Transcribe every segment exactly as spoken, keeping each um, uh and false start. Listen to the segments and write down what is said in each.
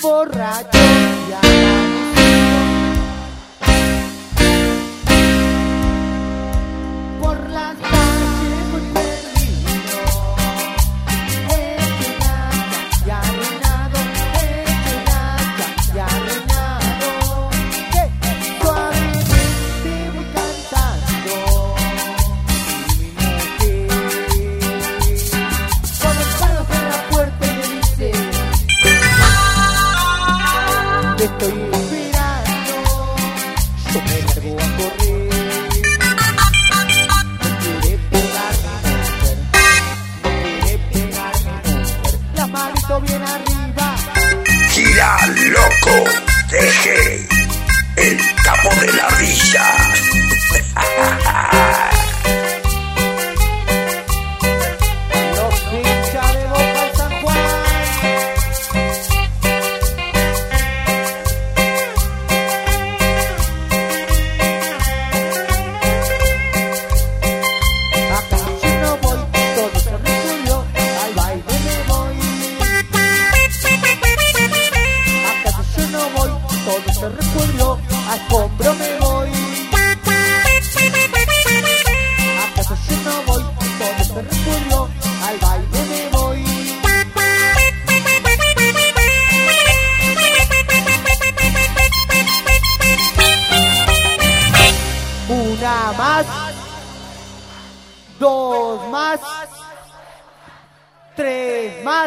borracho y amanecido. Por las calles voy perdido, hecho nada y arruinado, hecho nada y arruinado. Que suavemente voy cantando y mi mujer cuando salgo por la puerta y me dice: te estoy esperando. Yo me largo a correr. Me quiere pegar mi mujer, me quiere pegar mi mujer. La manito bien arriba. Gira loco, deje el capo de la villa. Los hinchas de Boca en San Juan. Acá yo no voy, todo se resolvió, al baile me voy. Acá yo no voy, todo se resolvió, al escombro me voy. Acá yo no voy, todo se resolvió, al baile me voy. Una más, dos más, tres más.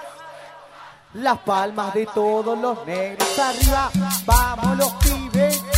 Las palmas de todos los negros arriba, vamos los pibes.